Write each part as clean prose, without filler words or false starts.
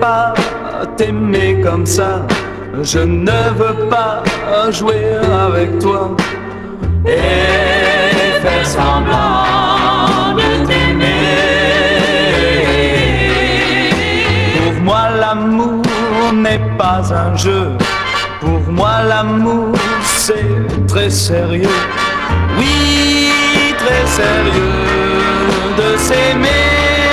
pas t'aimer comme ça. Je ne veux pas jouer avec toi et faire semblant de t'aimer. Pour moi l'amour n'est pas un jeu. Pour moi l'amour c'est très sérieux. Oui, très sérieux de s'aimer.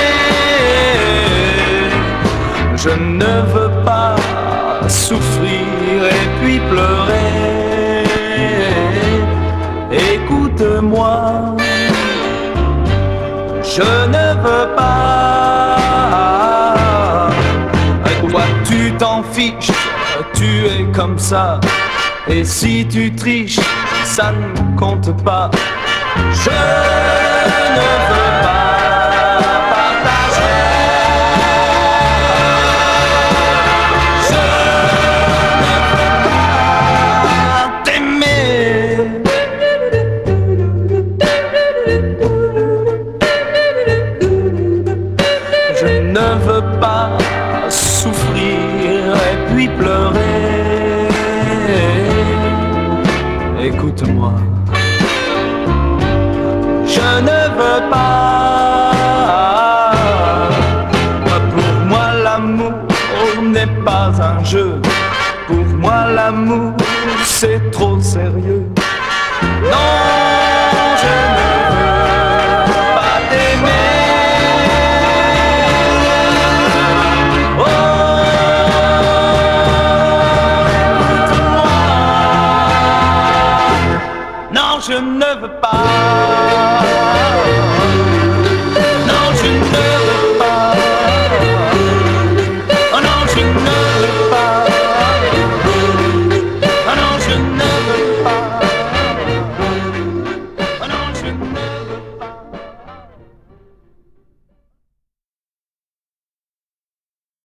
Je ne veux pas souffrir et puis pleurer. Écoute-moi, je ne veux pas. Toi tu t'en fiches, tu es comme ça. Et si tu triches, ça ne compte pas. Je ne veux pas partager. Je ne veux pas t'aimer. Je ne veux pas souffrir et puis pleurer. Écoute-moi, je ne veux pas. Pour moi l'amour n'est pas un jeu. Pour moi l'amour c'est trop sérieux. Non, je ne veux pas t'aimer. Oh, écoute-moi. Non, je ne veux pas. Non, je ne veux pas. Oh non, je ne veux pas. Oh non, je ne veux pas. Oh non, je ne veux pas.